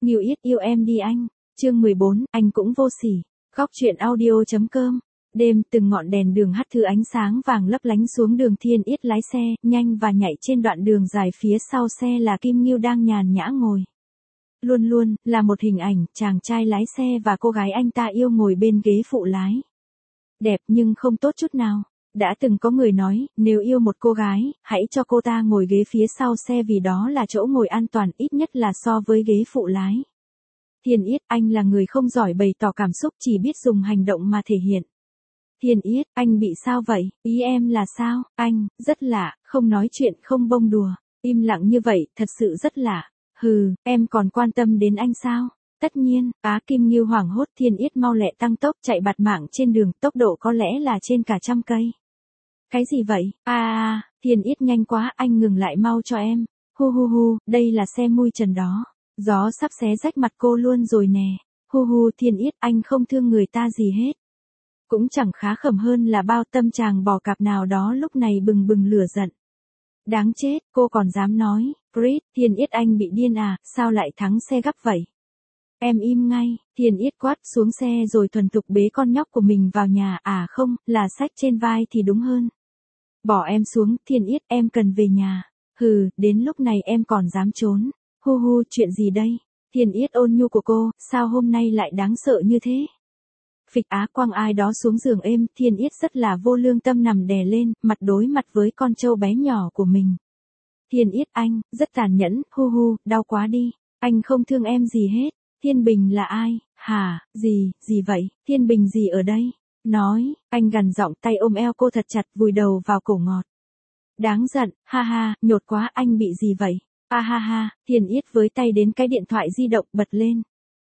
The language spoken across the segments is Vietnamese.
Nghiêu Yết yêu em đi anh. Chương 14, anh cũng vô sỉ. Góc truyện audio.com. Đêm từng ngọn đèn đường hắt thứ ánh sáng vàng lấp lánh xuống đường. Thiên Yết lái xe nhanh và nhạy trên đoạn đường dài, phía sau xe là Kim Nghiêu đang nhàn nhã ngồi. Luôn luôn là một hình ảnh chàng trai lái xe và cô gái anh ta yêu ngồi bên ghế phụ lái. Đẹp nhưng không tốt chút nào. Đã từng có người nói, nếu yêu một cô gái, hãy cho cô ta ngồi ghế phía sau xe vì đó là chỗ ngồi an toàn ít nhất là so với ghế phụ lái. Thiên Yết, anh là người không giỏi bày tỏ cảm xúc, chỉ biết dùng hành động mà thể hiện. Thiên Yết, anh bị sao vậy? Ý em là sao? Anh, rất lạ, không nói chuyện, không bông đùa. Im lặng như vậy, thật sự rất lạ. Hừ, em còn quan tâm đến anh sao? Tất nhiên, Kim Nghiêu hoảng hốt. Thiên Yết mau lẹ tăng tốc chạy bạt mạng trên đường, tốc độ có lẽ là trên cả 100 cây. Cái gì vậy? Thiên Yết nhanh quá, anh ngừng lại mau cho em. Hu hu hu, đây là xe mui trần đó. Gió sắp xé rách mặt cô luôn rồi nè. Hu hu, Thiên Yết, anh không thương người ta gì hết. Cũng chẳng khá khẩm hơn là bao tâm chàng bò cạp nào đó lúc này bừng bừng lửa giận. Đáng chết, cô còn dám nói. Chris, Thiên Yết, anh bị điên à, sao lại thắng xe gấp vậy? Em im ngay. Thiên Yết quát xuống xe rồi thuần thục bế con nhóc của mình vào nhà. Không, là xách trên vai thì đúng hơn. Bỏ em xuống, Thiên Yết, em cần về nhà. Hừ, đến lúc này em còn dám trốn. Hu hu, chuyện gì đây? Thiên Yết ôn nhu của cô, sao hôm nay lại đáng sợ như thế? Phịch, quăng ai đó xuống giường êm. Thiên Yết rất là vô lương tâm nằm đè lên, mặt đối mặt với con trâu bé nhỏ của mình. Thiên Yết, anh, rất tàn nhẫn. Hu hu, đau quá đi. Anh không thương em gì hết. Thiên Bình là ai? Hả, gì vậy? Thiên Bình gì ở đây? Nói, anh gằn giọng, tay ôm eo cô thật chặt, vùi đầu vào cổ ngọt. Đáng giận, ha ha, nhột quá, anh bị gì vậy? Ha ha, Thiên Yết với tay đến cái điện thoại di động bật lên.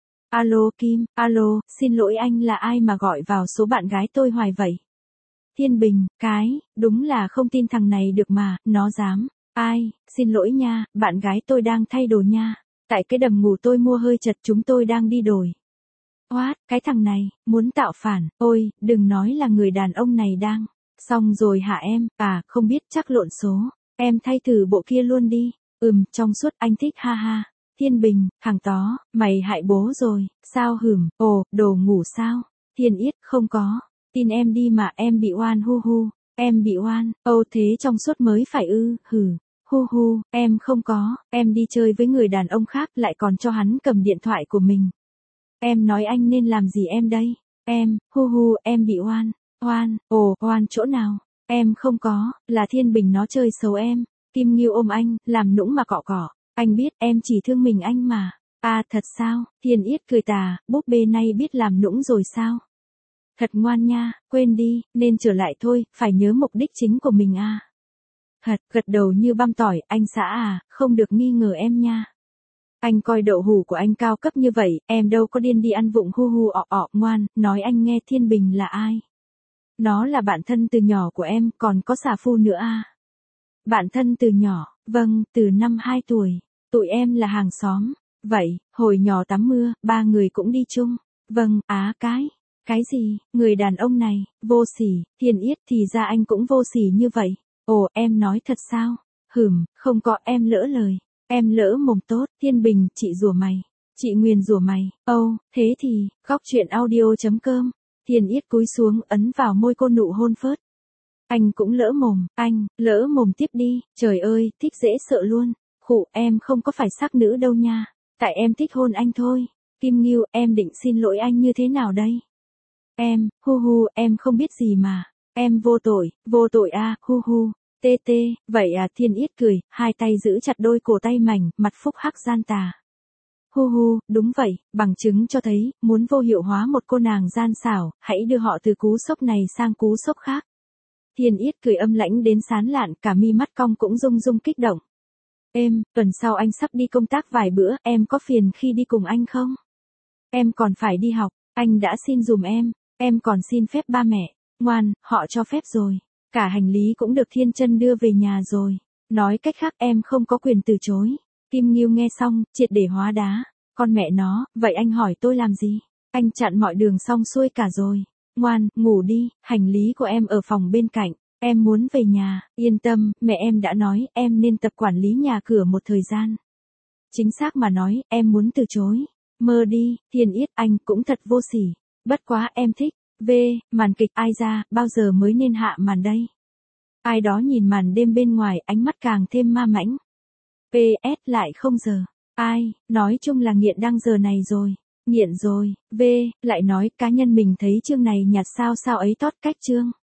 Alo Kim, alo, xin lỗi, anh là ai mà gọi vào số bạn gái tôi hoài vậy? Thiên Bình, đúng là không tin thằng này được mà, nó dám. Ai, xin lỗi nha, bạn gái tôi đang thay đồ nha. Tại cái đầm ngủ tôi mua hơi chật, chúng tôi đang đi đổi. What, cái thằng này, muốn tạo phản, ôi, đừng nói là người đàn ông này đang. Xong rồi hả em, không biết, chắc lộn số. Em thay thử bộ kia luôn đi. Trong suốt, anh thích, ha ha. Thiên Bình, thằng tó, mày hại bố rồi, sao hửm, đồ ngủ sao? Thiên Yết, không có. Tin em đi mà, em bị oan, hu hu. Em bị oan, thế trong suốt mới phải hử. Hu hu, em không có, em đi chơi với người đàn ông khác lại còn cho hắn cầm điện thoại của mình. Em nói anh nên làm gì em đây? Em, hu hu, em bị oan. Oan, oan chỗ nào? Em không có, là Thiên Bình nó chơi xấu em. Kim Nghiêu ôm anh, làm nũng mà cọ cọ. Anh biết em chỉ thương mình anh mà. Thật sao? Thiên Yết cười tà, búp bê này biết làm nũng rồi sao? Thật ngoan nha, quên đi, nên trở lại thôi, phải nhớ mục đích chính của mình Thật, gật đầu như băm tỏi, anh xã không được nghi ngờ em nha. Anh coi đậu hũ của anh cao cấp như vậy, em đâu có điên đi ăn vụng. Hu hu, ngoan, nói anh nghe. Thiên Bình là ai? Nó là bạn thân từ nhỏ của em, còn có xà phu nữa Bạn thân từ nhỏ, vâng, từ năm 2 tuổi, tụi em là hàng xóm. Vậy, hồi nhỏ tắm mưa, 3 người cũng đi chung. Vâng, cái gì, người đàn ông này, vô sỉ. Thiên Yết, thì ra anh cũng vô sỉ như vậy. Em nói thật sao? Không có, em lỡ lời. Em lỡ mồm tốt. Thiên Bình, chị rủa mày. Chị nguyền rủa mày. Thế thì, góc truyện audio.com. Thiên Yết cúi xuống, ấn vào môi cô nụ hôn phớt. Anh cũng lỡ mồm, anh, lỡ mồm tiếp đi. Trời ơi, thích dễ sợ luôn. Khụ, em không có phải sắc nữ đâu nha. Tại em thích hôn anh thôi. Kim Nghiêu, em định xin lỗi anh như thế nào đây? Em, hu hu, em không biết gì mà. Em vô tội hu hu. Tê, vậy Thiên Yết cười, hai tay giữ chặt đôi cổ tay mảnh, mặt phúc hắc gian tà. Hu hu, đúng vậy, bằng chứng cho thấy, muốn vô hiệu hóa một cô nàng gian xảo, hãy đưa họ từ cú sốc này sang cú sốc khác. Thiên Yết cười âm lãnh đến sán lạn, cả mi mắt cong cũng rung rung kích động. Tuần sau anh sắp đi công tác vài bữa, em có phiền khi đi cùng anh không? Em còn phải đi học, anh đã xin dùm em còn xin phép ba mẹ. Ngoan, họ cho phép rồi. Cả hành lý cũng được Thiên Chân đưa về nhà rồi. Nói cách khác em không có quyền từ chối. Kim Nghiêu nghe xong, triệt để hóa đá. Con mẹ nó, vậy anh hỏi tôi làm gì? Anh chặn mọi đường xong xuôi cả rồi. Ngoan, ngủ đi, hành lý của em ở phòng bên cạnh. Em muốn về nhà, yên tâm, mẹ em đã nói em nên tập quản lý nhà cửa một thời gian. Chính xác mà nói, em muốn từ chối. Mơ đi, Thiên Yết, anh cũng thật vô sỉ. Bất quá em thích. V, màn kịch ai ra, bao giờ mới nên hạ màn đây? Ai đó nhìn màn đêm bên ngoài, ánh mắt càng thêm ma mãnh. PS lại không giờ. Ai, nói chung là nghiện đang giờ này rồi. Nghiện rồi. V, lại nói cá nhân mình thấy chương này nhạt sao sao ấy tót cách chương.